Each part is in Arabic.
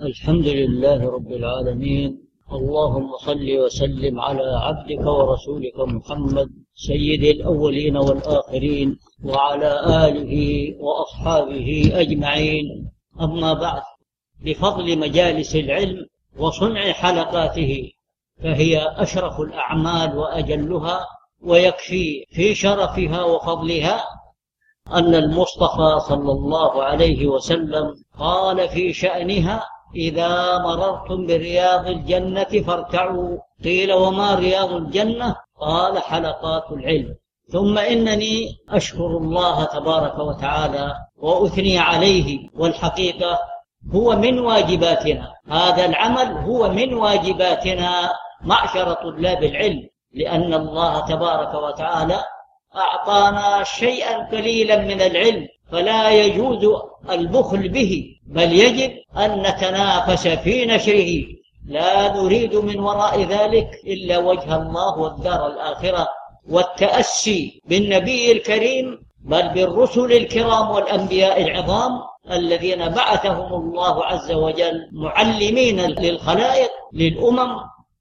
الحمد لله رب العالمين. اللهم صل وسلم على عبدك ورسولك محمد سيد الأولين والآخرين وعلى آله وأصحابه أجمعين. أما بعد، بفضل مجالس العلم وصنع حلقاته فهي أشرف الأعمال وأجلها، ويكفي في شرفها وفضلها أن المصطفى صلى الله عليه وسلم قال في شأنها: إذا مررتم برياض الجنة فارتعوا. قيل: وما رياض الجنة؟ قال: حلقات العلم. ثم إنني أشكر الله تبارك وتعالى وأثني عليه، والحقيقة هو من واجباتنا، هذا العمل هو من واجباتنا معشر طلاب العلم، لأن الله تبارك وتعالى أعطانا شيئا قليلا من العلم، فلا يجوز البخل به، بل يجب أن نتنافس في نشره، لا نريد من وراء ذلك إلا وجه الله والدار الآخرة، والتأسي بالنبي الكريم، بل بالرسل الكرام والأنبياء العظام الذين بعثهم الله عز وجل معلمين للخلائق للأمم،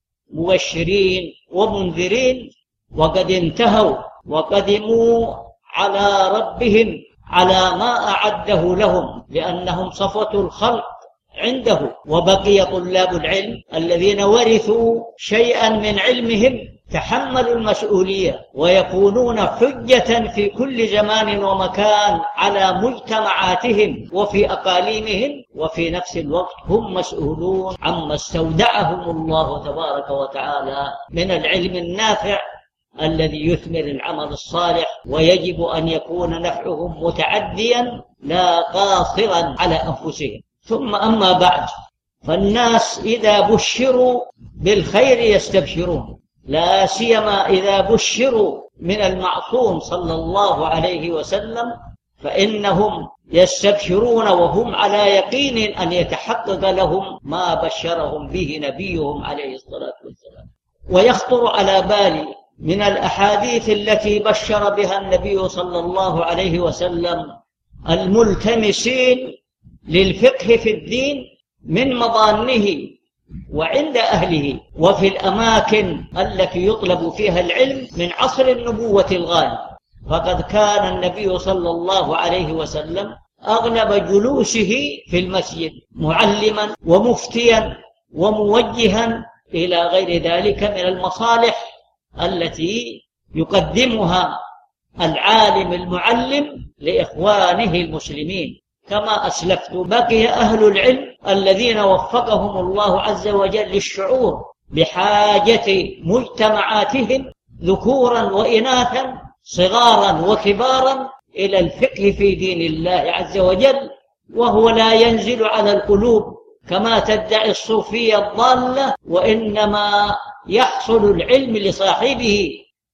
مبشرين ومنذرين، وقد انتهوا وقدموا على ربهم على ما أعده لهم، لأنهم صفوة الخلق عنده. وبقي طلاب العلم الذين ورثوا شيئا من علمهم تحملوا المسؤولية، ويكونون حجة في كل زمان ومكان على مجتمعاتهم وفي أقاليمهم، وفي نفس الوقت هم مسؤولون عما استودعهم الله تبارك وتعالى من العلم النافع الذي يثمر العمل الصالح، ويجب أن يكون نفعهم متعديا لا قاصرا على أنفسهم. ثم أما بعد، فالناس إذا بشروا بالخير يستبشرون، لا سيما إذا بشروا من المعصوم صلى الله عليه وسلم، فإنهم يستبشرون وهم على يقين أن يتحقق لهم ما بشرهم به نبيهم عليه الصلاة والسلام. ويخطر على بالي من الأحاديث التي بشر بها النبي صلى الله عليه وسلم الملتمسين للفقه في الدين من مظانه وعند أهله وفي الأماكن التي يطلب فيها العلم من عصر النبوة الغالي. فقد كان النبي صلى الله عليه وسلم أغلب جلوسه في المسجد معلما ومفتيا وموجها إلى غير ذلك من المصالح التي يقدمها العالم المعلم لإخوانه المسلمين. كما أسلفت، بقي أهل العلم الذين وفقهم الله عز وجل للشعور بحاجة مجتمعاتهم ذكورا وإناثا صغارا وكبارا إلى الفقه في دين الله عز وجل، وهو لا ينزل على القلوب كما تدعي الصوفية الضالة، وإنما يحصل العلم لصاحبه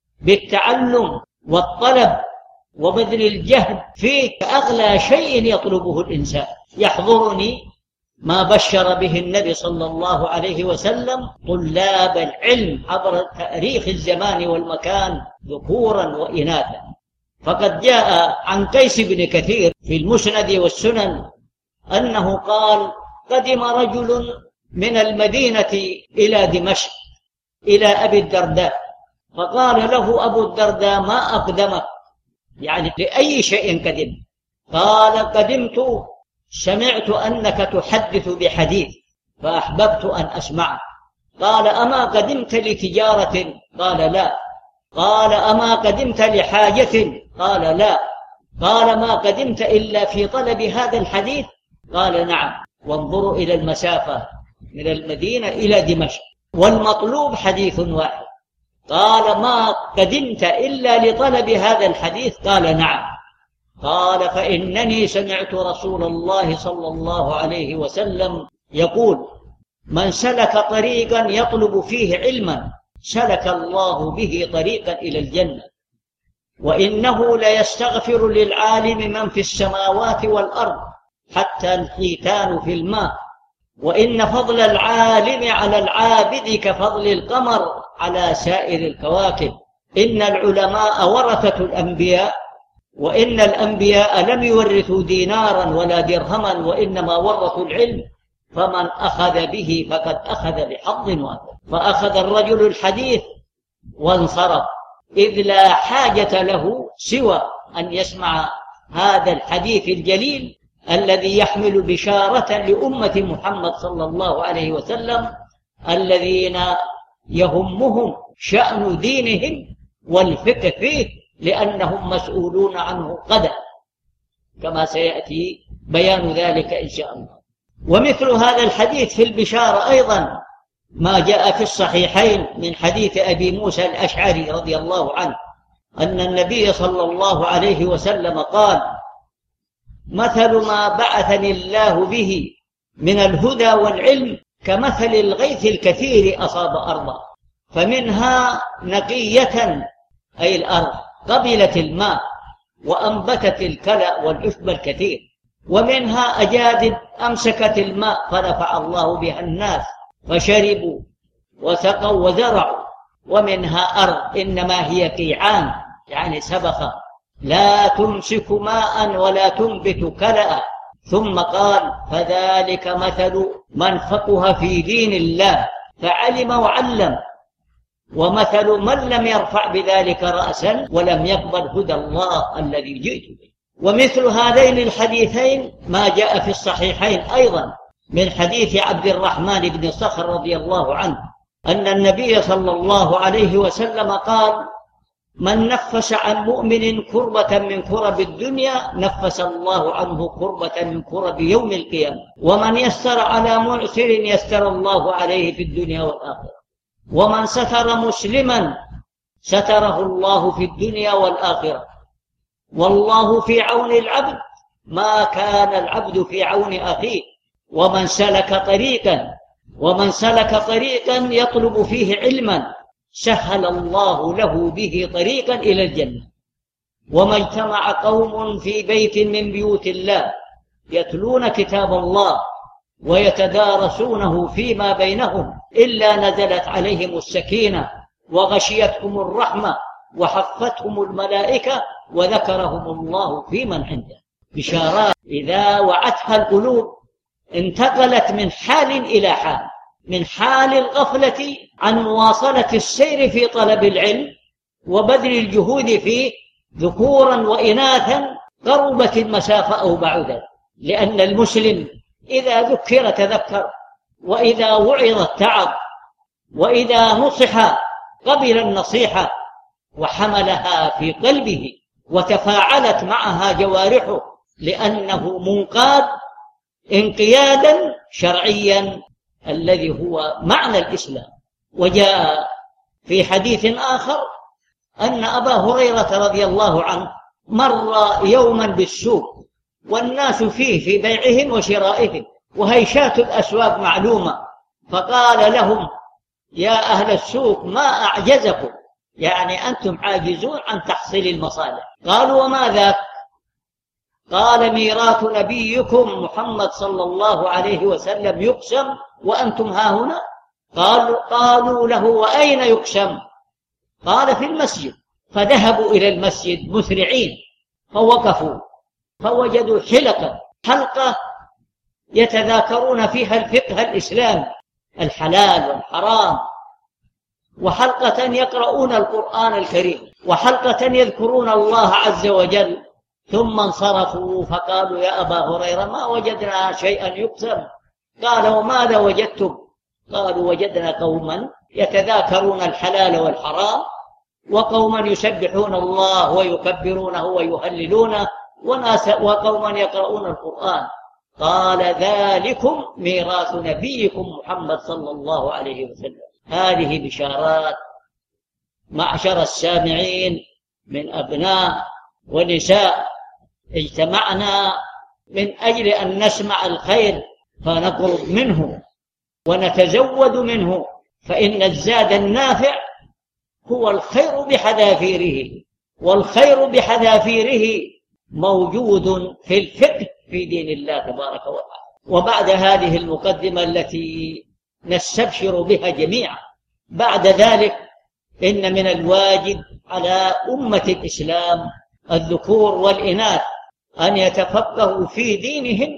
بالتعلم والطلب وبذل الجهد فيه، أغلى شيء يطلبه الإنسان. يحضرني ما بشر به النبي صلى الله عليه وسلم طلاب العلم عبر تاريخ الزمان والمكان ذكورا وإناثا. فقد جاء عن قيس بن كثير في المسند والسنن أنه قال: قدم رجل من المدينة إلى دمشق إلى أبي الدرداء، فقال له أبو الدرداء: ما أقدمك؟ يعني لأي شيء قدم؟ قال: قدمت سمعت أنك تحدث بحديث فأحببت أن أسمعه. قال: أما قدمت لتجارة؟ قال: لا. قال: أما قدمت لحاجة؟ قال: لا. قال: ما قدمت إلا في طلب هذا الحديث؟ قال: نعم. وانظروا إلى المسافة من المدينة إلى دمشق، والمطلوب حديث واحد. قال: ما قدمت إلا لطلب هذا الحديث؟ قال: نعم. قال: فإنني سمعت رسول الله صلى الله عليه وسلم يقول: من سلك طريقا يطلب فيه علما سلك الله به طريقا إلى الجنة، وإنه ليستغفر للعالم من في السماوات والأرض حتى الحيتان في الماء، وإن فضل العالم على العابد كفضل القمر على سائر الكواكب. إن العلماء ورثة الأنبياء، وإن الأنبياء لم يورثوا دينارا ولا درهما، وإنما ورثوا العلم. فمن أخذ به فقد أخذ بحظ وافر. فأخذ الرجل الحديث وانصرف، إذ لا حاجة له سوى أن يسمع هذا الحديث الجليل الذي يحمل بشارة لأمة محمد صلى الله عليه وسلم الذين يهمهم شأن دينهم والفقه فيه، لأنهم مسؤولون عنه غدا، كما سيأتي بيان ذلك إن شاء الله. ومثل هذا الحديث في البشارة أيضا ما جاء في الصحيحين من حديث أبي موسى الأشعري رضي الله عنه أن النبي صلى الله عليه وسلم قال: مثل ما بعثني الله به من الهدى والعلم كمثل الغيث الكثير أصاب أرضا، فمنها نقية أي الأرض قبلت الماء وأنبتت الكلأ والعشب الكثير، ومنها أجادب أمسكت الماء فرفع الله بها الناس فشربوا وسقوا وزرعوا، ومنها أرض إنما هي قيعان يعني سبخة لا تمسك ماء ولا تنبت كلأ. ثم قال: فذلك مثل من فقه في دين الله فعلم وعلم، ومثل من لم يرفع بذلك رأسا ولم يقبل هدى الله الذي جئت به. ومثل هذين الحديثين ما جاء في الصحيحين أيضا من حديث عبد الرحمن بن صخر رضي الله عنه أن النبي صلى الله عليه وسلم قال: من نفس عن مؤمن كربة من كرب الدنيا نفس الله عنه كربة من كرب يوم القيامة، ومن يسر على معسر يسر الله عليه في الدنيا والآخرة، ومن ستر مسلما ستره الله في الدنيا والآخرة، والله في عون العبد ما كان العبد في عون أخيه، ومن سلك طريقا يطلب فيه علما سهل الله له به طريقا إلى الجنة. وما اجتمع قوم في بيت من بيوت الله يتلون كتاب الله ويتدارسونه فيما بينهم إلا نزلت عليهم السكينة وغشيتهم الرحمة وحفتهم الملائكة وذكرهم الله في من عنده. بشارات إذا وعتها القلوب انتقلت من حال إلى حال، من حال الغفلة عن مواصلة السير في طلب العلم وبذل الجهود فيه ذكورا وإناثا، قربت المسافة أو بعدت، لأن المسلم إذا ذكر تذكر، وإذا وعظ اتعظ، وإذا نصح قبل النصيحة وحملها في قلبه وتفاعلت معها جوارحه، لأنه منقاد انقيادا شرعيا الذي هو معنى الإسلام. وجاء في حديث آخر أن أبا هريرة رضي الله عنه مر يوما بالسوق والناس فيه في بيعهم وشرائهم وهيشات الأسواق معلومة، فقال لهم: يا أهل السوق ما أعجزكم، يعني أنتم عاجزون عن تحصيل المصالح. قالوا: وما ذاك؟ قال: ميراث نبيكم محمد صلى الله عليه وسلم يقسم وأنتم ها هنا. قالوا له: وأين يقسم؟ قال: في المسجد. فذهبوا إلى المسجد مسرعين فوقفوا فوجدوا حلقة يتذاكرون فيها الفقه الإسلامي الحلال والحرام، وحلقة يقرؤون القرآن الكريم، وحلقة يذكرون الله عز وجل. ثم انصرفوا فقالوا: يا أبا هريرة ما وجدنا شيئا يقسم. قال: وماذا وجدتم؟ قالوا: وجدنا قوما يتذاكرون الحلال والحرام، وقوما يسبحون الله ويكبرونه ويهللونه، وقوما يقرؤون القرآن. قال: ذلكم ميراث نبيكم محمد صلى الله عليه وسلم. هذه بشارات معشر السامعين من أبناء ونساء اجتمعنا من أجل أن نسمع الخير فنقرب منه ونتزود منه، فإن الزاد النافع هو الخير بحذافيره، والخير بحذافيره موجود في الفقه في دين الله تبارك وتعالى. وبعد هذه المقدمة التي نستبشر بها جميعا، بعد ذلك إن من الواجب على أمة الإسلام الذكور والإناث أن يتفقهوا في دينهم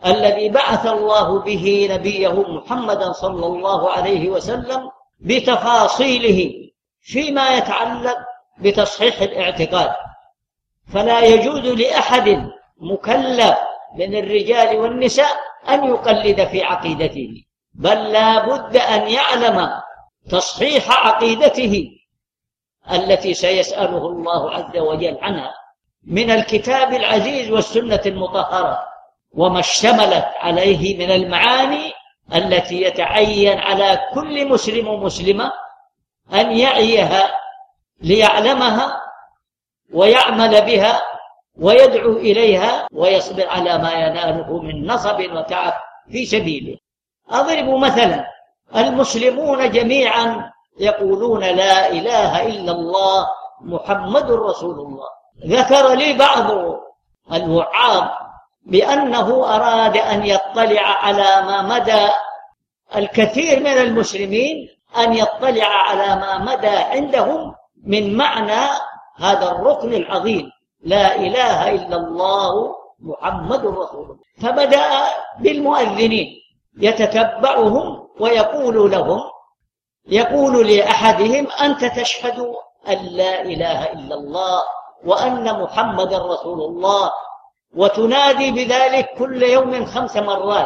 الذي بعث الله به نبيه محمدا صلى الله عليه وسلم بتفاصيله فيما يتعلق بتصحيح الاعتقاد. فلا يجوز لأحد مكلف من الرجال والنساء أن يقلد في عقيدته، بل لا بد أن يعلم تصحيح عقيدته التي سيسأله الله عز وجل عنها من الكتاب العزيز والسنة المطهرة، وما اشتملت عليه من المعاني التي يتعين على كل مسلم ومسلمة أن يعيها ليعلمها ويعمل بها ويدعو إليها ويصبر على ما يناله من نصب وتعب في سبيله. أضرب مثلا: المسلمون جميعا يقولون لا إله إلا الله محمد رسول الله. ذكر لي بعض الوعاظ بأنه أراد أن يطلع على ما مدى الكثير من المسلمين، أن يطلع على ما مدى عندهم من معنى هذا الركن العظيم لا إله إلا الله محمد رسول الله. فبدأ بالمؤذنين يتتبعهم ويقول لهم، يقول لأحدهم: أنت تشهد أن لا إله إلا الله وأن محمد رسول الله وتنادي بذلك كل يوم 5 مرات،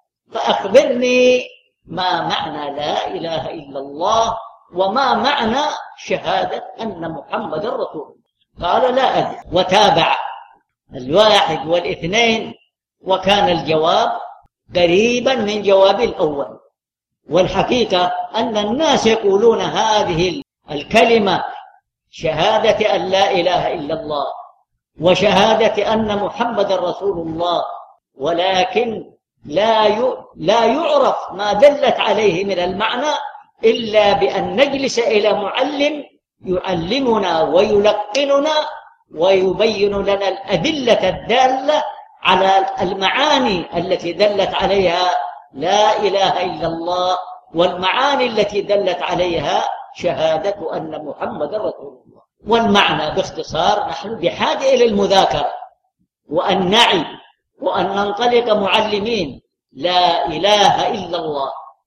فأخبرني ما معنى لا إله إلا الله وما معنى شهادة أن محمد رسول الله. قال: لا أدري. وتابع 1 و2، وكان الجواب قريبا من جواب الأول. والحقيقة أن الناس يقولون هذه الكلمة شهادة أن لا إله إلا الله وشهادة أن محمد رسول الله، ولكن لا يعرف ما دلت عليه من المعنى إلا بأن نجلس إلى معلم يعلمنا ويلقننا ويبين لنا الأدلة الدالة على المعاني التي دلت عليها لا إله إلا الله والمعاني التي دلت عليها شهادة أن محمد رسول الله. والمعنى باختصار: نحن بحاجة إلى المذاكرة وأن نعي وأن ننطلق معلمين لا إله إلا الله،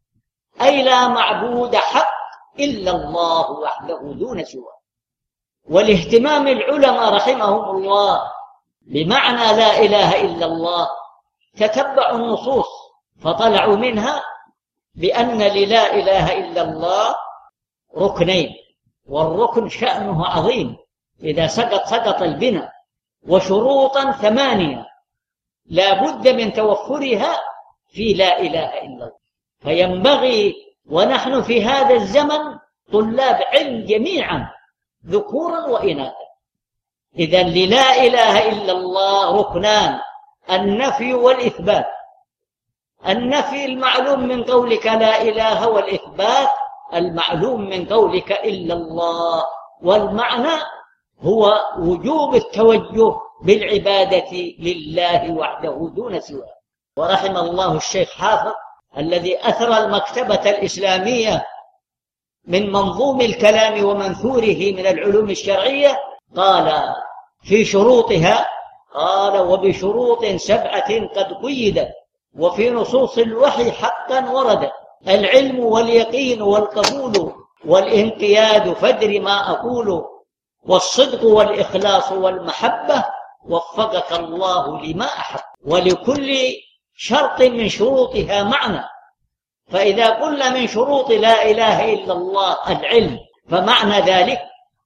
أي لا معبود حق إلا الله وحده دون سواه. والاهتمام العلماء رحمهم الله بمعنى لا إله إلا الله تتبعوا النصوص فطلعوا منها بأن للا إله إلا الله ركنين، والركن شأنه عظيم، إذا سقط البناء، وشروطا 8 لا بد من توفرها في لا إله إلا الله. فينبغي، ونحن في هذا الزمن طلاب علم جميعا ذكورا وإناثا، إذن للا إله إلا الله ركنان: النفي والإثبات. النفي المعلوم من قولك لا إله، والإثبات المعلوم من قولك إلا الله. والمعنى هو وجوب التوجه بالعبادة لله وحده دون سواه. ورحم الله الشيخ حافظ الذي أثرى المكتبة الإسلامية من منظوم الكلام ومنثوره من العلوم الشرعية، قال في شروطها: قال: وبشروط 7 قد قيدت وفي نصوص الوحي حقا وردت: العلم واليقين والقبول والانقياد فادر ما أقول، والصدق والإخلاص والمحبة وفقك الله لما أحب. ولكل شرط من شروطها معنى، فإذا قلنا من شروط لا إله إلا الله العلم، فمعنى ذلك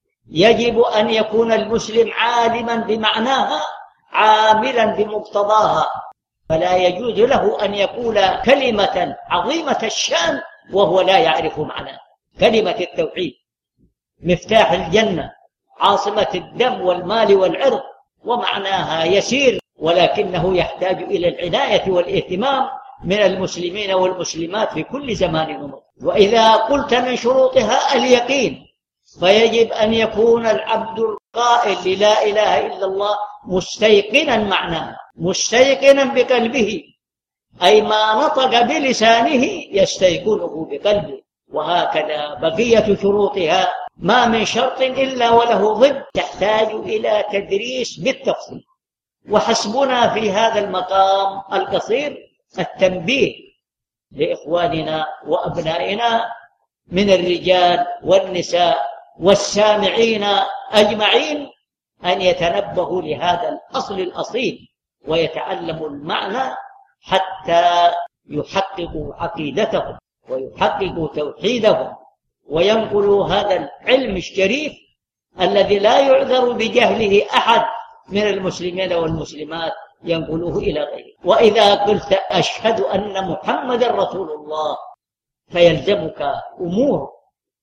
يجب أن يكون المسلم عالما بمعناها عاملا بمقتضاها، فلا يجوز له أن يقول كلمة عظيمة الشأن وهو لا يعرف معناها. كلمة التوحيد مفتاح الجنة، عاصمة الدم والمال والعرض، ومعناها يسير، ولكنه يحتاج إلى العناية والاهتمام من المسلمين والمسلمات في كل زمان ومكان. وإذا قلت من شروطها اليقين، فيجب أن يكون العبد القائل للا إله إلا الله مستيقنا معناها، مستيقنا بقلبه، أي ما نطق بلسانه يستيقنه بقلبه. وهكذا بقية شروطها ما من شرط إلا وله ضد، تحتاج إلى تدريس بالتفصيل. وحسبنا في هذا المقام القصير التنبيه لإخواننا وأبنائنا من الرجال والنساء والسامعين أجمعين أن يتنبهوا لهذا الأصل الأصيل ويتعلموا المعنى حتى يحققوا عقيدتهم ويحققوا توحيدهم وينقلوا هذا العلم الشريف الذي لا يعذر بجهله أحد من المسلمين والمسلمات ينقلوه إلى غيره. وإذا قلت أشهد أن محمد رسول الله فيلزمك أمور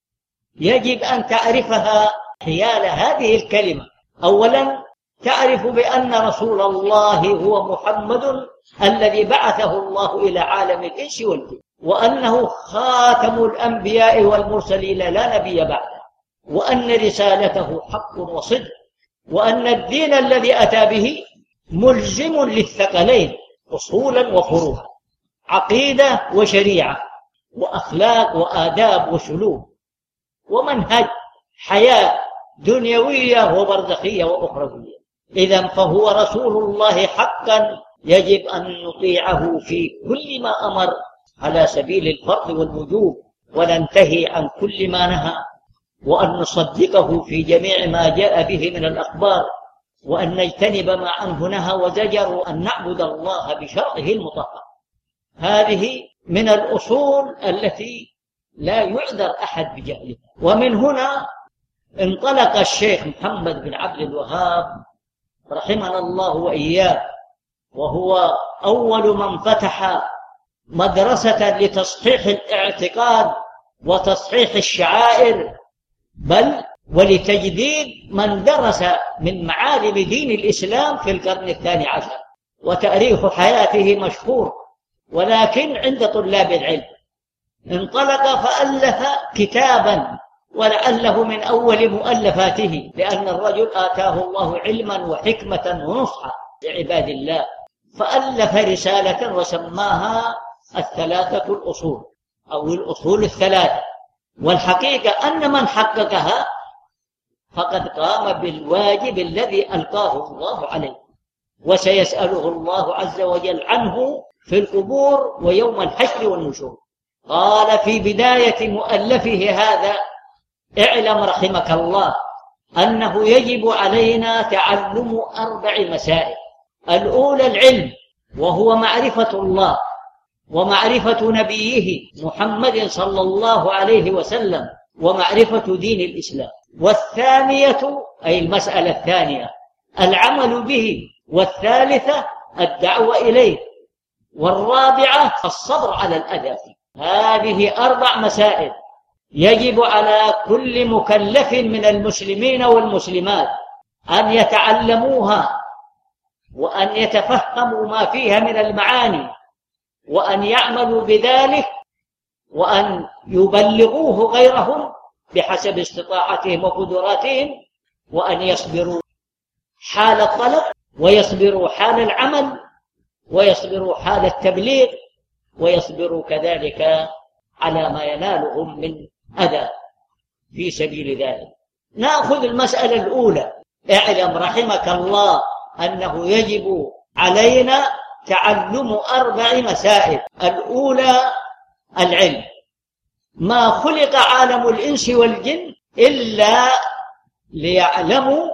يجب أن تعرفها حيال هذه الكلمة. أولا تعرف بأن رسول الله هو محمد الذي بعثه الله إلى عالم الإنس والجن، وأنه خاتم الأنبياء والمرسلين لا نبي بعده، وأن رسالته حق وصدق، وأن الدين الذي أتى به ملزم للثقلين أصولا وفروعا، عقيدة وشريعة وأخلاق وآداب وسلوك ومنهج حياة دنيوية وبرزخية وأخروية. إذن فهو رسول الله حقا يجب أن نطيعه في كل ما أمر على سبيل الفرض والوجوب، وننتهي عن كل ما نهى، وأن نصدقه في جميع ما جاء به من الأخبار، وأن نجتنب ما عنه نهى وزجر، وأن نعبد الله بشرعه المطهر. هذه من الأصول التي لا يعذر أحد بجهلها. ومن هنا انطلق الشيخ محمد بن عبد الوهاب رحمنا الله وإياه، وهو أول من فتح مدرسة لتصحيح الاعتقاد وتصحيح الشعائر، بل ولتجديد من درس من معالم دين الإسلام في القرن الثاني عشر، وتاريخ حياته مشهور. ولكن عند طلاب العلم انطلق فألف كتابا، ولعله من أول مؤلفاته، لأن الرجل آتاه الله علما وحكمة ونصحا لعباد الله، فألف رسالة وسماها الثلاثة الأصول أو الأصول الثلاثة. والحقيقة أن من حققها فقد قام بالواجب الذي ألقاه الله عليه، وسيسأله الله عز وجل عنه في القبور ويوم الحشر والنشور. قال في بداية مؤلفه هذا: اعلم رحمك الله أنه يجب علينا تعلم 4 مسائل. الأولى العلم، وهو معرفة الله ومعرفة نبيه محمد صلى الله عليه وسلم ومعرفة دين الإسلام. والثانية أي المسألة الثانية العمل به. والثالثة الدعوة إليه. والرابعة الصبر على الأذى. هذه 4 مسائل يجب على كل مكلف من المسلمين والمسلمات أن يتعلموها، وأن يتفهموا ما فيها من المعاني، وأن يعملوا بذلك، وأن يبلغوه غيرهم بحسب استطاعتهم وقدراتهم، وأن يصبروا حال الطلب، ويصبروا حال العمل، ويصبروا حال التبليغ، ويصبروا كذلك على ما ينالهم من أذى في سبيل ذلك. نأخذ المسألة الأولى: اعلم رحمك الله أنه يجب علينا تعلم 4 مسائل. الأولى العلم. ما خلق عالم الإنس والجن إلا ليعلموا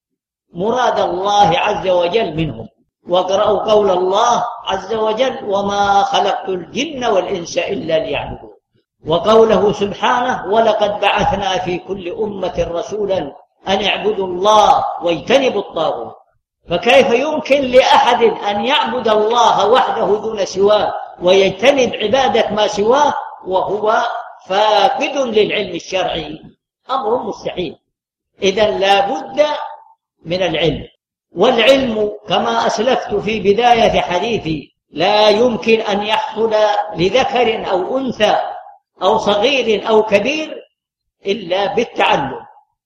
مراد الله عز وجل منهم. واقرأوا قول الله عز وجل: وما خلقت الجن والإنس إلا ليعبدون. وقوله سبحانه: ولقد بعثنا في كل أمة رسولا أن اعبدوا الله واجتنبوا الطاغوت. فكيف يمكن لأحد أن يعبد الله وحده دون سواه ويجتنب عبادة ما سواه وهو فاقد للعلم الشرعي؟ أمر مستحيل. إذن لا بد من العلم. والعلم كما أسلفت في بداية حديثي لا يمكن أن يحصل لذكر أو أنثى أو صغير أو كبير إلا بالتعلم.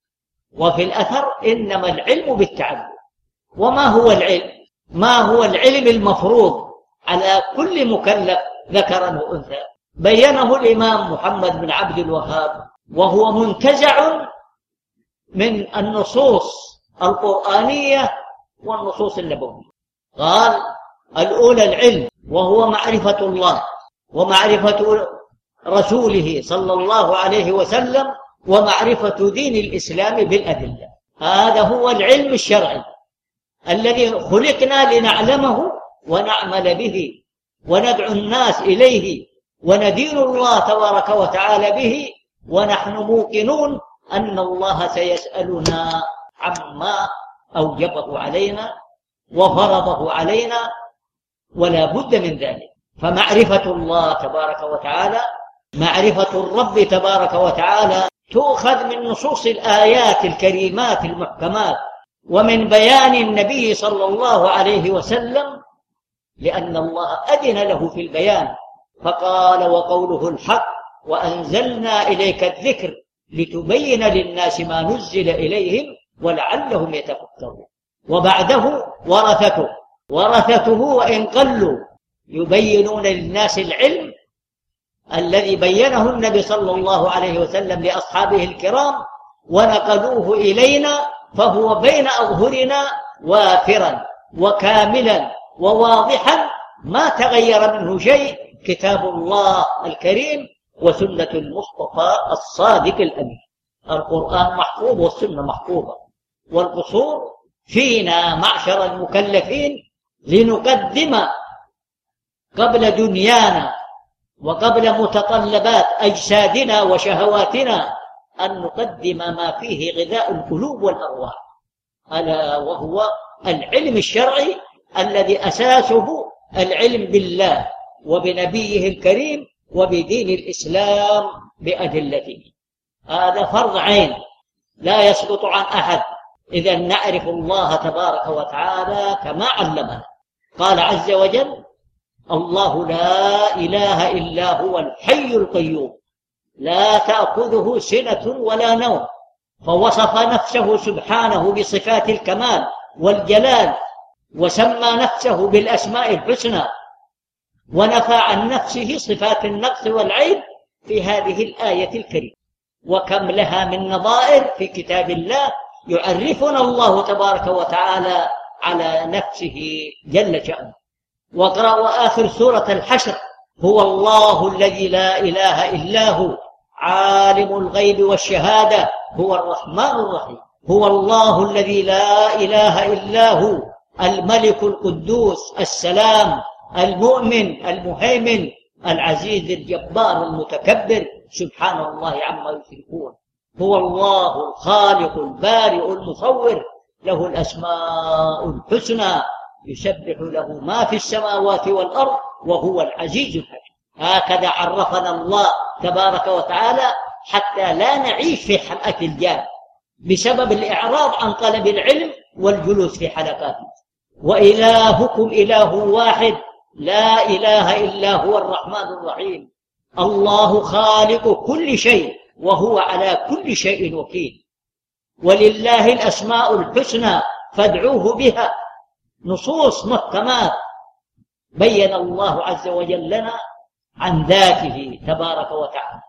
وفي الأثر إنما العلم بالتعلم. وما هو العلم؟ ما هو العلم المفروض على كل مكلف ذكرا وأنثى؟ بينه الإمام محمد بن عبد الوهاب، وهو منتزع من النصوص القرآنية والنصوص النبوية. قال الأولى العلم، وهو معرفة الله ومعرفة رسوله صلى الله عليه وسلم ومعرفة دين الإسلام بالأدلة. هذا هو العلم الشرعي الذي خلقنا لنعلمه ونعمل به وندعو الناس إليه وندين الله تبارك وتعالى به، ونحن موقنون أن الله سيسألنا عما أوجبه علينا وفرضه علينا، ولا بد من ذلك. فمعرفة الله تبارك وتعالى، معرفة الرب تبارك وتعالى، تؤخذ من نصوص الآيات الكريمات المحكمات ومن بيان النبي صلى الله عليه وسلم، لأن الله أذن له في البيان فقال وقوله الحق وأنزلنا إليك الذكر لتبين للناس ما نزل إليهم ولعلهم يتفكرون. وبعده ورثته وإن قلوا يبينون للناس العلم الذي بينه النبي صلى الله عليه وسلم لأصحابه الكرام ونقلوه إلينا، فهو بين أظهرنا وافرا وكاملا وواضحا ما تغير منه شيء، كتاب الله الكريم وسنة المصطفى الصادق الأمين. القرآن محفوظ والسنة محفوظة، والقصور فينا معشر المكلفين لنقدم قبل دنيانا وقبل متطلبات أجسادنا وشهواتنا أن نقدم ما فيه غذاء القلوب والأرواح، ألا وهو العلم الشرعي الذي أساسه العلم بالله وبنبيه الكريم وبدين الإسلام بأدلته. هذا فرض عين لا يسقط عن أحد إذا نعرف الله تبارك وتعالى كما علمنا. قال عز وجل الله لا إله إلا هو الحي القيوم لا تأخذه سنة ولا نوم، فوصف نفسه سبحانه بصفات الكمال والجلال، وسمى نفسه بالأسماء الحسنى، ونفى عن نفسه صفات النقص والعيب في هذه الآية الكريمة. وكم لها من نظائر في كتاب الله يعرفنا الله تبارك وتعالى على نفسه جل شأنه. واقرأوا آخر سورة الحشر هو الله الذي لا إله إلا هو عالم الغيب والشهادة هو الرحمن الرحيم. هو الله الذي لا إله إلا هو الملك القدوس السلام المؤمن المهيمن العزيز الجبار المتكبر سبحان الله عما يشركون. هو الله الخالق البارئ المصور له الأسماء الحسنى يسبح له ما في السماوات والأرض وهو العزيز الحكيم. هكذا عرفنا الله تبارك وتعالى حتى لا نعيش في حلقة الجان بسبب الإعراض عن طلب العلم والجلوس في حلقاته. وإلهكم إله واحد لا إله إلا هو الرحمن الرحيم. الله خالق كل شيء وهو على كل شيء وكيل، ولله الأسماء الحسنى فادعوه بها. نصوص محكمات بين الله عز وجل لنا عن ذاته تبارك وتعالى،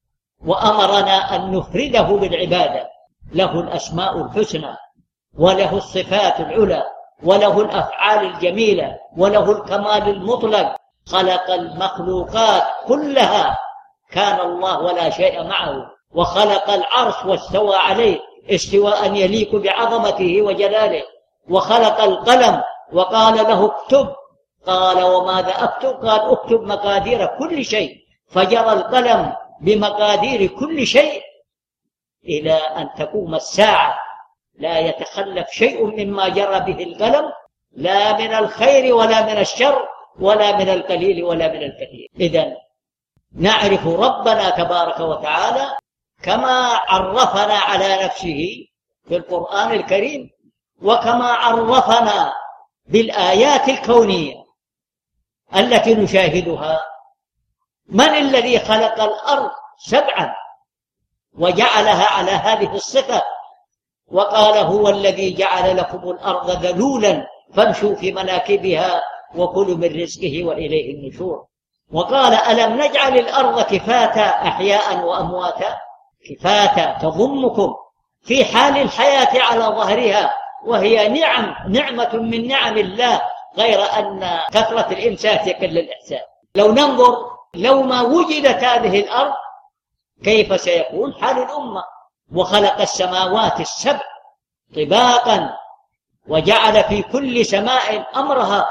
وأمرنا أن نفرده بالعبادة. له الأسماء الحسنى وله الصفات العلى وله الأفعال الجميلة وله الكمال المطلق. خلق المخلوقات كلها كان الله ولا شيء معه، وخلق العرش واستوى عليه استواء يليق بعظمته وجلاله، وخلق القلم وقال له اكتب، قال وماذا أكتب؟ قال اكتب مقادير كل شيء، فجرى القلم بمقادير كل شيء إلى أن تقوم الساعة لا يتخلف شيء مما جرى به القلم، لا من الخير ولا من الشر ولا من القليل ولا من الكثير. إذن نعرف ربنا تبارك وتعالى كما عرفنا على نفسه في القرآن الكريم، وكما عرفنا بالآيات الكونية التي نشاهدها. من الذي خلق الأرض سبعا وجعلها على هذه الصفة؟ وقال هو الذي جعل لكم الأرض ذلولا فامشوا في مناكبها وكلوا من رزقه وإليه النشور. وقال ألم نجعل الأرض كفاتا أحياء وأمواتا؟ كفاتا تضمكم في حال الحياة على ظهرها، وهي نعمة من نعم الله غير أن كثرة الإمساك يقل الإحسان. لو ننظر لو ما وجدت هذه الأرض كيف سيكون حال الأمة؟ وخلق السماوات السبع طباقا وجعل في كل سماء أمرها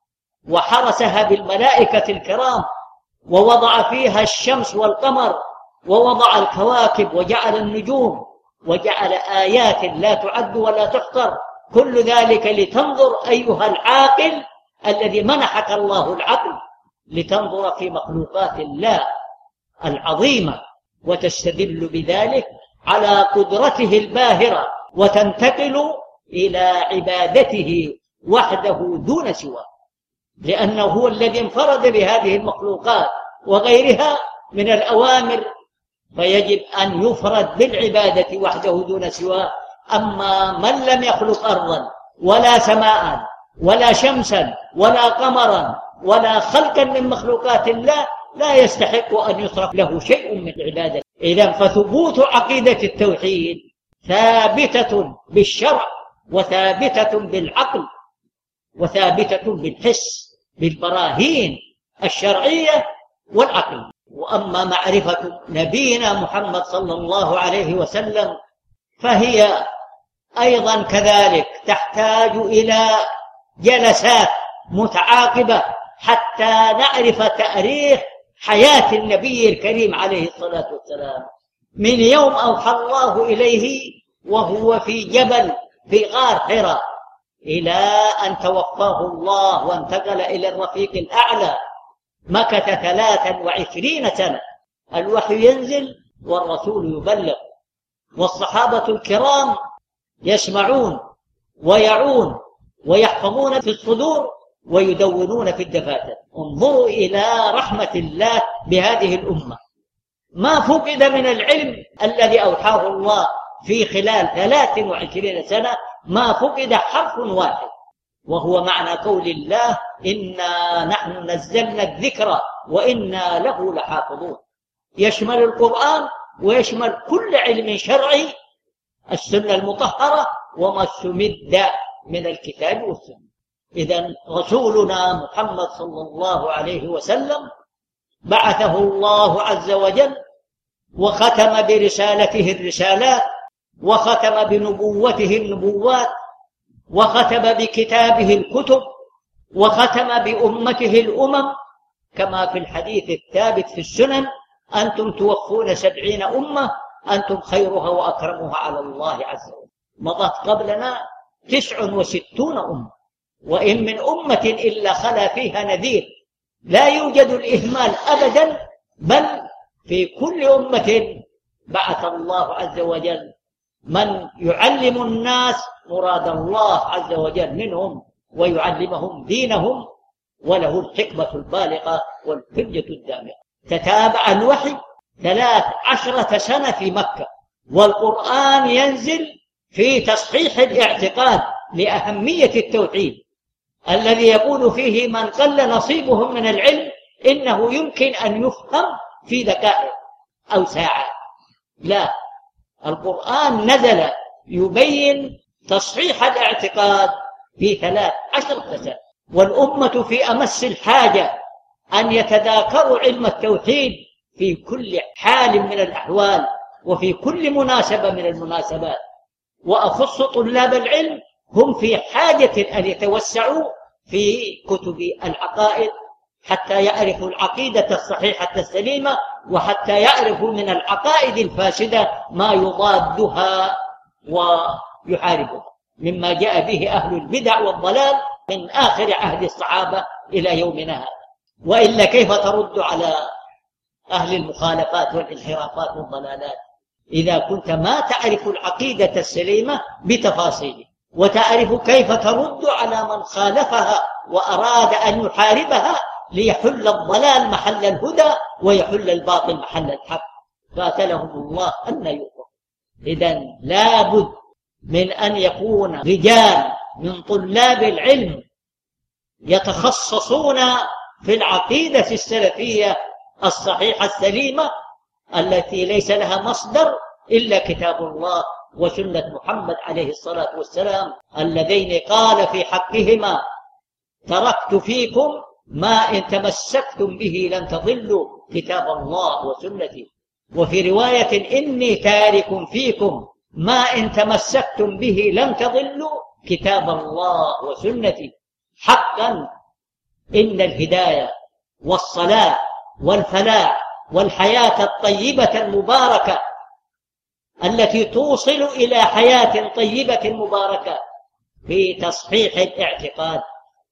وحرسها بالملائكة الكرام ووضع فيها الشمس والقمر ووضع الكواكب وجعل النجوم وجعل آيات لا تعد ولا تحصر. كل ذلك لتنظر أيها العاقل الذي منحك الله العقل لتنظر في مخلوقات الله العظيمة وتستدل بذلك على قدرته الباهرة وتنتقل إلى عبادته وحده دون سواه، لأنه هو الذي انفرد بهذه المخلوقات وغيرها من الأوامر، فيجب أن يفرد بالعبادة وحده دون سواه. أما من لم يخلق أرضا ولا سماء ولا شمسا ولا قمرا ولا خلقا من مخلوقات الله لا يستحق أن يصرف له شيء من العبادة. إذن فثبوت عقيدة التوحيد ثابتة بالشرع وثابتة بالعقل وثابتة بالحس بالبراهين الشرعية والعقل. وأما معرفة نبينا محمد صلى الله عليه وسلم فهي أيضا كذلك تحتاج إلى جلسات متعاقبة حتى نعرف تاريخ حياة النبي الكريم عليه الصلاة والسلام من يوم أوحى الله إليه وهو في جبل في غار حراء إلى أن توفاه الله وانتقل إلى الرفيق الأعلى، مكث 23 سنة. الوحي ينزل والرسول يبلغ والصحابة الكرام يسمعون ويعون ويحفظون في الصدور ويدونون في الدفاتر. انظروا إلى رحمة الله بهذه الأمة، ما فقد من العلم الذي أوحاه الله في خلال 23 سنة، ما فقد حرف واحد، وهو معنى قول الله إنا نحن نزلنا الذكر وإنا له لحافظون. يشمل القرآن ويشمل كل علم شرعي، السنة المطهرة وما استمد من الكتاب والسنة. إذن رسولنا محمد صلى الله عليه وسلم بعثه الله عز وجل وختم برسالته الرسالات وختم بنبوته النبوات وختم بكتابه الكتب وختم بأمته الأمم، كما في الحديث الثابت في السنن: أنتم توفون 70 أمة أنتم خيرها وأكرمها على الله عز وجل. مضت قبلنا 69 أمة، وإن من أمة إلا خلا فيها نذير. لا يوجد الإهمال أبدا، بل في كل أمة بعث الله عز وجل من يعلم الناس مراد الله عز وجل منهم ويعلمهم دينهم، وله الحكمة البالغة والحجة الدامغة. تتابع الوحي 13 سنة في مكة، والقرآن ينزل في تصحيح الاعتقاد لأهمية التوحيد، الذي يقول فيه من قل نصيبهم من العلم إنه يمكن أن يفهم في دقائق أو ساعات. لا، القرآن نزل يبين تصحيح الاعتقاد في 13 سنة، والأمة في أمس الحاجة أن يتذاكروا علم التوحيد في كل حال من الأحوال وفي كل مناسبة من المناسبات. وأخص طلاب العلم، هم في حاجة أن يتوسعوا في كتب العقائد حتى يعرفوا العقيدة الصحيحة السليمة، وحتى يعرفوا من العقائد الفاسدة ما يضادها ويحاربها، مما جاء به أهل البدع والضلال من آخر عهد الصحابة إلى يومنا هذا. وإلا كيف ترد على أهل المخالفات والانحرافات والضلالات إذا كنت ما تعرف العقيدة السليمة بتفاصيله، وتعرف كيف ترد على من خالفها وأراد أن يحاربها ليحل الضلال محل الهدى ويحل الباطل محل الحق. قاتلهم الله أن يؤفكون. إذن لابد من أن يكون رجال من طلاب العلم يتخصصون في العقيدة السلفية الصحيحة السليمة التي ليس لها مصدر إلا كتاب الله وسنة محمد عليه الصلاة والسلام، اللذين قال في حقهما تركت فيكم ما إن تمسكتم به لن تضلوا كتاب الله وسنتي. وفي رواية إني تارك فيكم ما إن تمسكتم به لن تضلوا كتاب الله وسنتي. حقا إن الهداية والصلاة والفلاح والحياة الطيبة المباركة التي توصل إلى حياة طيبة مباركة في تصحيح الاعتقاد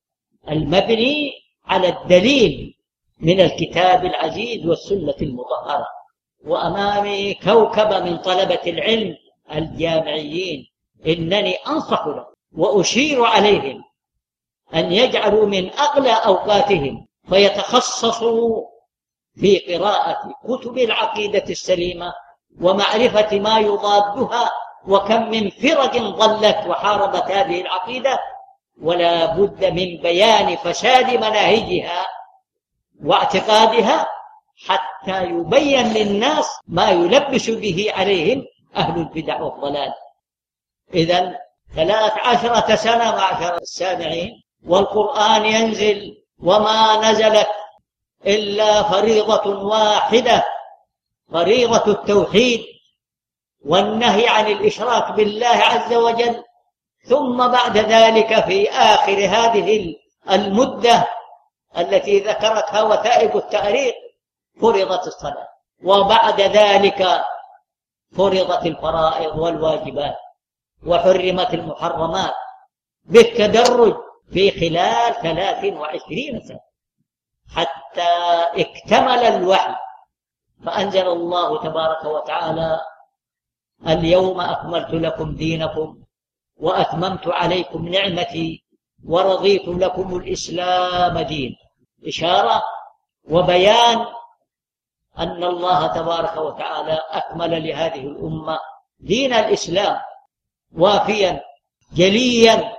المبني على الدليل من الكتاب العزيز والسنة المطهرة. وأمامي كوكب من طلبة العلم الجامعيين، إنني أنصح لهم وأشير عليهم أن يجعلوا من أغلى أوقاتهم فيتخصصوا في قراءة كتب العقيدة السليمة ومعرفة ما يضادها، وكم من فرق ضلت وحاربت هذه العقيدة، ولا بد من بيان فساد مناهجها واعتقادها حتى يبين للناس ما يلبس به عليهم أهل البدع والضلال. إذن 13 سنة معشر السامعين والقرآن ينزل، وما نزلت إلا فريضة واحدة، فريضة التوحيد والنهي عن الإشراك بالله عز وجل. ثم بعد ذلك في آخر هذه المدة التي ذكرتها وثائق التاريخ فرضت الصلاة، وبعد ذلك فرضت الفرائض والواجبات وحرمت المحرمات بالتدرج في خلال 23 سنة حتى اكتمل الوحي، فأنزل الله تبارك وتعالى: اليوم أكملت لكم دينكم وأتممت عليكم نعمتي ورضيت لكم الإسلام دين. إشارة وبيان أن الله تبارك وتعالى أكمل لهذه الأمة دين الإسلام وافيا جليا،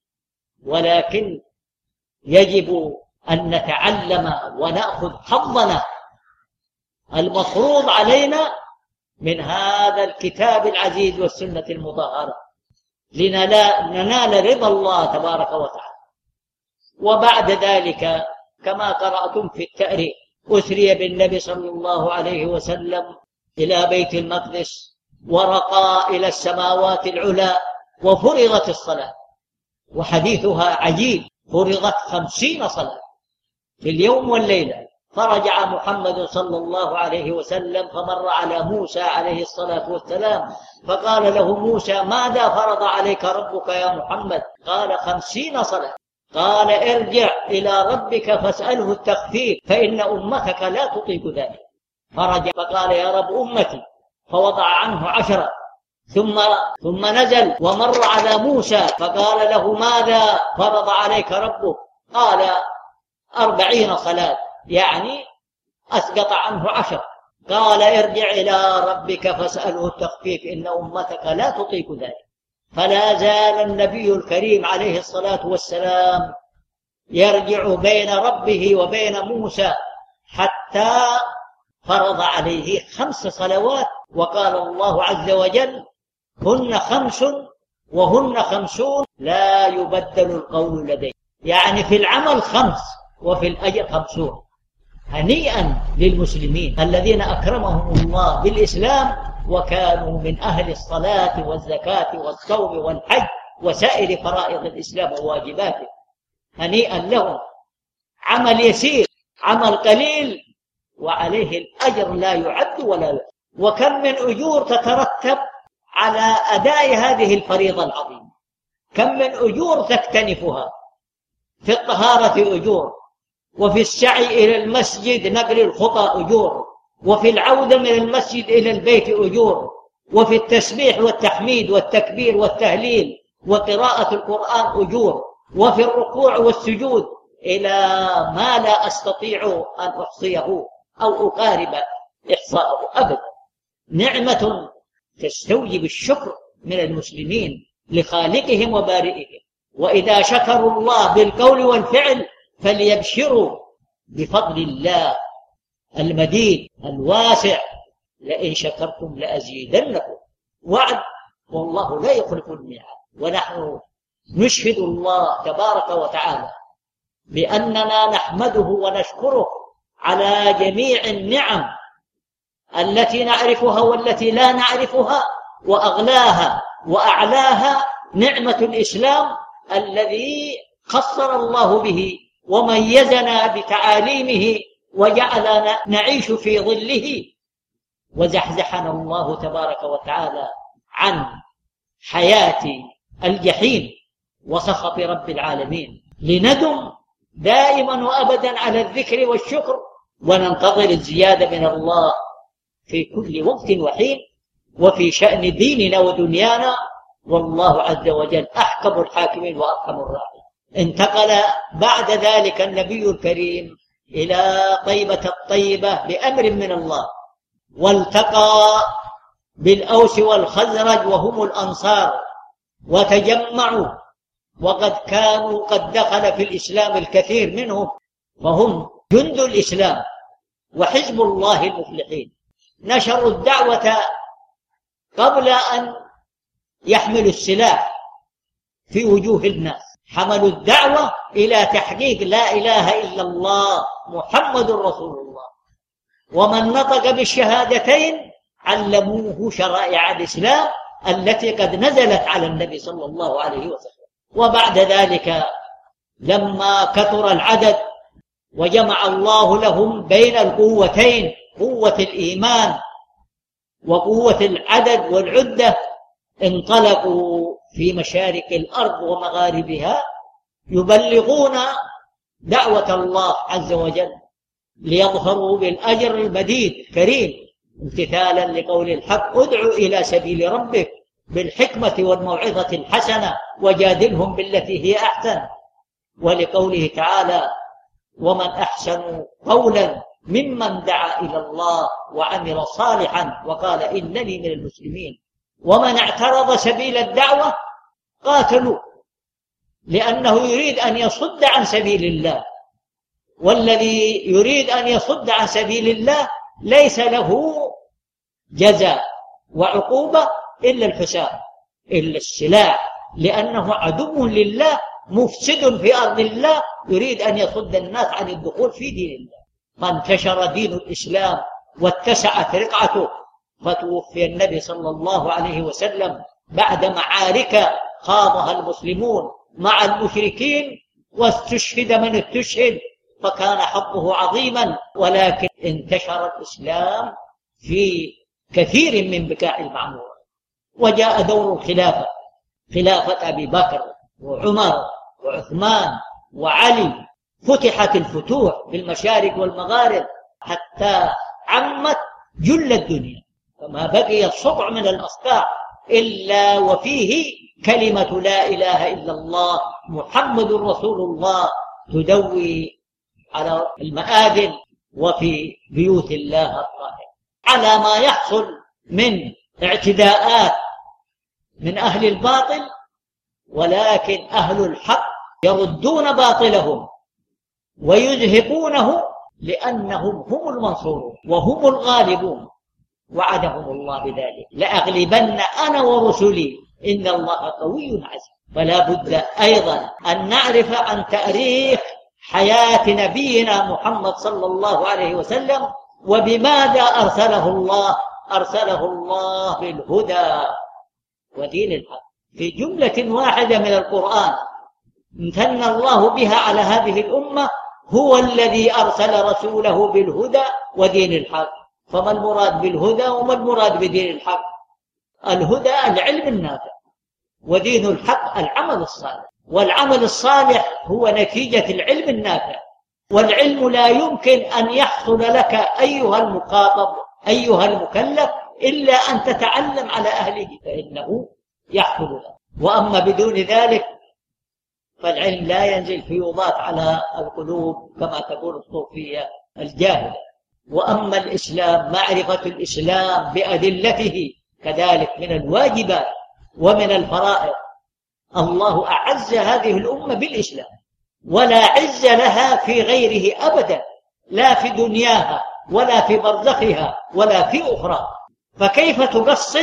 ولكن يجب أن نتعلم ونأخذ حظنا المفروض علينا من هذا الكتاب العزيز والسنة المطهرة لننال رضا الله تبارك وتعالى. وبعد ذلك كما قرأتم في التاريخ أسري بالنبي صلى الله عليه وسلم إلى بيت المقدس ورقى إلى السماوات العلى وفرضت الصلاة، وحديثها عجيب، فرضت 50 صلاة في اليوم والليلة. فرجع محمد صلى الله عليه وسلم فمر على موسى عليه الصلاة والسلام فقال له موسى: ماذا فرض عليك ربك يا محمد؟ قال: 50 صلاة. قال: ارجع إلى ربك فاسأله التخفيف فإن أمتك لا تطيق ذلك. فرجع فقال: يا رب أمتي، فوضع عنه 10. ثم نزل ومر على موسى فقال له: ماذا فرض عليك ربك؟ قال: 40 صلاة، يعني أسقط عنه 10. قال: ارجع إلى ربك فاسأله التخفيف إن أمتك لا تطيق ذلك. فلا زال النبي الكريم عليه الصلاة والسلام يرجع بين ربه وبين موسى حتى فرض عليه 5 صلوات، وقال الله عز وجل: هن 5 وهن 50 لا يبدل القول لدي. يعني في العمل 5 وفي الأجر 50. هنيئا للمسلمين الذين أكرمهم الله بالإسلام وكانوا من أهل الصلاة والزكاة والصوم والحج وسائر فرائض الإسلام وواجباته. هنيئا لهم. عمل يسير، عمل قليل، وعليه الأجر لا يعد ولا يحصى. وكم من أجور تترتب على أداء هذه الفريضة العظيمة، كم من أجور تكتنفها. في الطهارة أجور، وفي السعي إلى المسجد نقل الخطى أجور، وفي العودة من المسجد إلى البيت أجور، وفي التسبيح والتحميد والتكبير والتهليل وقراءة القرآن أجور، وفي الركوع والسجود إلى ما لا أستطيع أن أحصيه أو أقارب إحصاءه أبدا. نعمة تستوجب الشكر من المسلمين لخالقهم وبارئهم. وإذا شكروا الله بالقول والفعل فليبشروا بفضل الله المديد الواسع، لئن شكرتم لأزيدنكم. وعد، والله لا يخلف الميعاد. ونحن نشهد الله تبارك وتعالى بأننا نحمده ونشكره على جميع النعم التي نعرفها والتي لا نعرفها، وأغلاها وأعلاها نعمة الإسلام الذي خصر الله به وميزنا بتعاليمه وجعلنا نعيش في ظله، وزحزحنا الله تبارك وتعالى عن حياة الجحيم وسخط رب العالمين. لندم دائما وأبدا على الذكر والشكر، وننتظر الزيادة من الله في كل وقت وحين، وفي شأن ديننا ودنيانا، والله عز وجل أحكم الحاكمين وأرحم الراحمين. انتقل بعد ذلك النبي الكريم إلى طيبة الطيبة بأمر من الله، والتقى بالأوس والخزرج وهم الأنصار، وتجمعوا، وقد كانوا قد دخل في الإسلام الكثير منهم، فهم جند الإسلام وحزب الله المفلحين. نشروا الدعوة قبل أن يحملوا السلاح في وجوه الناس، حملوا الدعوة إلى تحقيق لا إله إلا الله محمد رسول الله، ومن نطق بالشهادتين علموه شرائع الإسلام التي قد نزلت على النبي صلى الله عليه وسلم. وبعد ذلك لما كثر العدد وجمع الله لهم بين القوتين، قوة الإيمان وقوة العدد والعدة، انطلقوا في مشارق الأرض ومغاربها يبلغون دعوة الله عز وجل ليظهروا بالأجر المديد كريم، امتثالا لقول الحق: ادع إلى سبيل ربك بالحكمة والموعظة الحسنة وجادلهم بالتي هي أحسن، ولقوله تعالى: ومن أحسن قولا ممن دعا إلى الله وعمل صالحا وقال إنني من المسلمين. ومن اعترض سبيل الدعوة قاتلوا، لأنه يريد أن يصد عن سبيل الله، والذي يريد أن يصد عن سبيل الله ليس له جزاء وعقوبة إلا الحساب، إلا السلاح، لأنه عدو لله مفسد في أرض الله يريد أن يصد الناس عن الدخول في دين الله. فانتشر دين الإسلام واتسعت رقعته، فتوفي النبي صلى الله عليه وسلم بعد معارك خاضها المسلمون مع المشركين، واستشهد من استشهد، فكان حظه عظيما. ولكن انتشر الإسلام في كثير من بقاع المعمورة، وجاء دور الخلافة، خلافة أبي بكر وعمر وعثمان وعلي، فتحت الفتوح في المشارق والمغارب حتى عمت جل الدنيا، فما بقي الصقع من الأصقاع إلا وفيه كلمة لا إله إلا الله محمد رسول الله تدوي على المآذن وفي بيوت الله الطاهرة. على ما يحصل من اعتداءات من أهل الباطل، ولكن أهل الحق يردون باطلهم ويزهقونه، لأنهم هم المنصورون وهم الغالبون، وعدهم الله بذلك: لأغلبن أنا ورسلي إن الله قوي عزيز. فلا بد أيضا أن نعرف عن تاريخ حياة نبينا محمد صلى الله عليه وسلم، وبماذا أرسله الله. أرسله الله بالهدى ودين الحق، في جملة واحدة من القرآن امتن الله بها على هذه الأمة: هو الذي أرسل رسوله بالهدى ودين الحق. فما المراد بالهدى وما المراد بدين الحق؟ الهدى العلم النافع، ودين الحق العمل الصالح، والعمل الصالح هو نتيجة العلم النافع. والعلم لا يمكن أن يحصل لك أيها المخاطب أيها المكلف إلا أن تتعلم على أهله، فإنه يحصل لك. وأما بدون ذلك فالعلم لا ينزل فيوضات على القلوب كما تقول الصوفية الجاهلة. وأما الإسلام، معرفة الإسلام بأدلته كذلك من الواجبات ومن الفرائض. الله أعز هذه الأمة بالإسلام، ولا عز لها في غيره أبدا، لا في دنياها ولا في برزخها ولا في أخرى. فكيف تقصر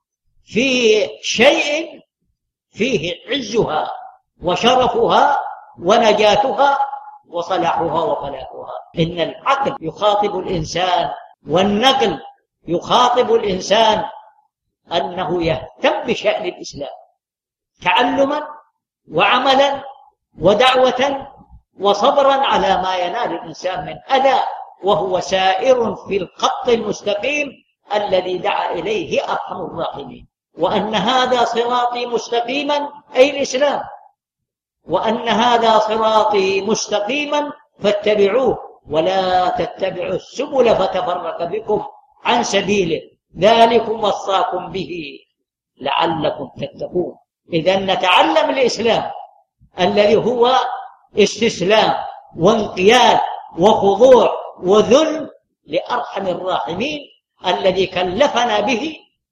في شيء فيه عزها وشرفها ونجاتها وصلاحها وفلاحها. إن العقل يخاطب الإنسان، والنقل يخاطب الإنسان أنه يهتم بشأن الإسلام تعلما وعملا ودعوة وصبرا على ما ينال الإنسان من أذى، وهو سائر في الخط المستقيم الذي دعا إليه أرحم الراحمين. وأن هذا صراطي مستقيما أي الإسلام، وأن هذا صراطي مستقيما فاتبعوه ولا تتبعوا السبل فتفرق بكم عن سبيله ذلكم وصاكم به لعلكم تتقون. إذن نتعلم الإسلام الذي هو استسلام وانقياد وخضوع وذل لأرحم الراحمين الذي كلفنا به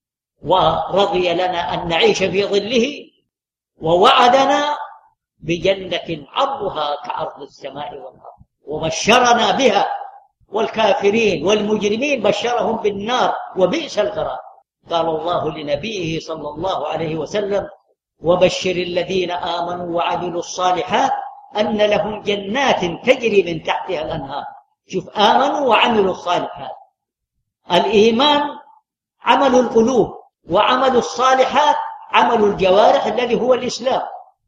ورضي لنا أن نعيش في ظله، ووعدنا بجنة عرضها كعرض السماء والأرض وبشرنا بها، والكافرين والمجرمين بشرهم بالنار وبئس القرار. قال الله لنبيه صلى الله عليه وسلم: وبشر الذين آمنوا وعملوا الصالحات أن لهم جنات تجري من تحتها الأنهار. شوف، آمنوا وعملوا الصالحات. الإيمان عمل القلوب، وعمل الصالحات عمل الجوارح الذي هو الإسلام.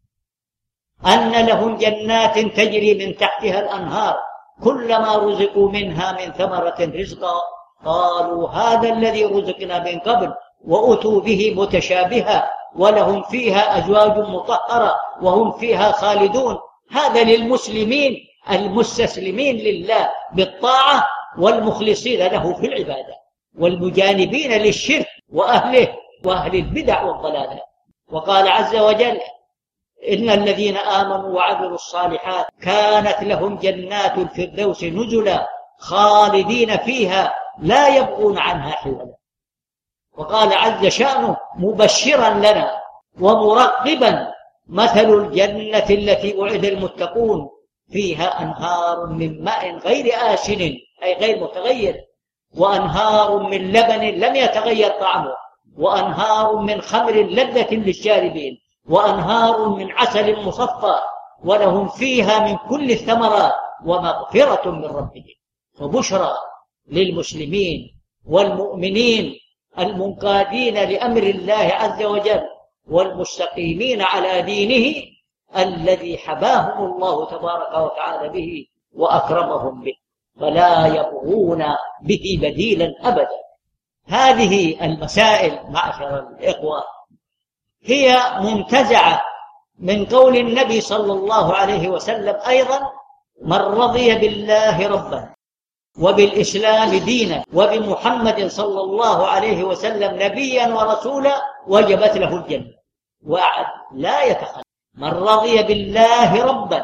أن لهم جنات تجري من تحتها الأنهار كلما رزقوا منها من ثمرة رزقا قالوا هذا الذي رزقنا من قبل وأتوا به متشابها ولهم فيها أزواج مطهرة وهم فيها خالدون. هذا للمسلمين المستسلمين لله بالطاعة والمخلصين له في العبادة، والمجانبين للشرك وأهله وأهل البدع والضلالات. وقال عز وجل: إن الذين آمنوا وعملوا الصالحات كانت لهم جنات الفردوس نزلا خالدين فيها لا يبغون عنها حولا. وقال عز شأنه مبشرا لنا ومرقبا: مثل الجنة التي وعد المتقون فيها أنهار من ماء غير آسن أي غير متغير، وأنهار من لبن لم يتغير طعمه، وأنهار من خمر لذة للشاربين، وأنهار من عسل مصفى، ولهم فيها من كل الثمرات ومغفرة من ربهم. فبشرى للمسلمين والمؤمنين المنقادين لأمر الله عز وجل والمستقيمين على دينه الذي حباهم الله تبارك وتعالى به وأكرمهم به، فلا يبغون به بديلا أبدا. هذه المسائل معشر الإخوة هي منتزعة من قول النبي صلى الله عليه وسلم أيضا: من رضي بالله ربا وبالإسلام دينا وبمحمد صلى الله عليه وسلم نبيا ورسولا وجبت له الجنة. وعد لا يتخلف. من رضي بالله ربا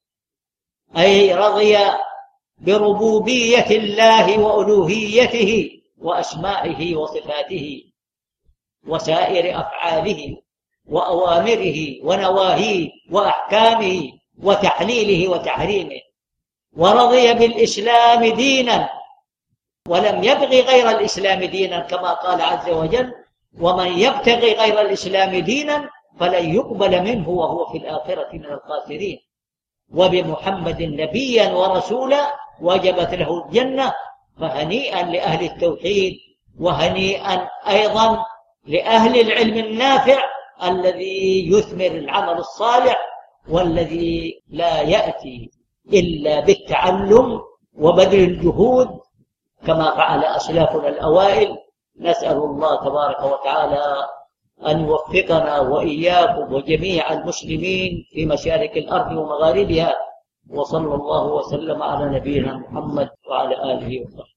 أي رضي بربوبية الله وألوهيته وأسمائه وصفاته وسائر أفعاله وأوامره ونواهيه وأحكامه وتحليله وتحريمه، ورضي بالإسلام دينا ولم يبغي غير الإسلام دينا كما قال عز وجل: ومن يبتغي غير الإسلام دينا فلن يقبل منه وهو في الآخرة من الخاسرين. وبمحمد نبيا ورسولا وجبت له الجنة. فهنيئا لأهل التوحيد، وهنيئا أيضا لأهل العلم النافع الذي يثمر العمل الصالح والذي لا يأتي إلا بالتعلم وبذل الجهود كما فعل أسلافنا الأوائل. نسأل الله تبارك وتعالى أن يوفقنا وإياكم وجميع المسلمين في مشارق الأرض ومغاربها، وصلى الله وسلم على نبينا محمد وعلى آله وصحبه.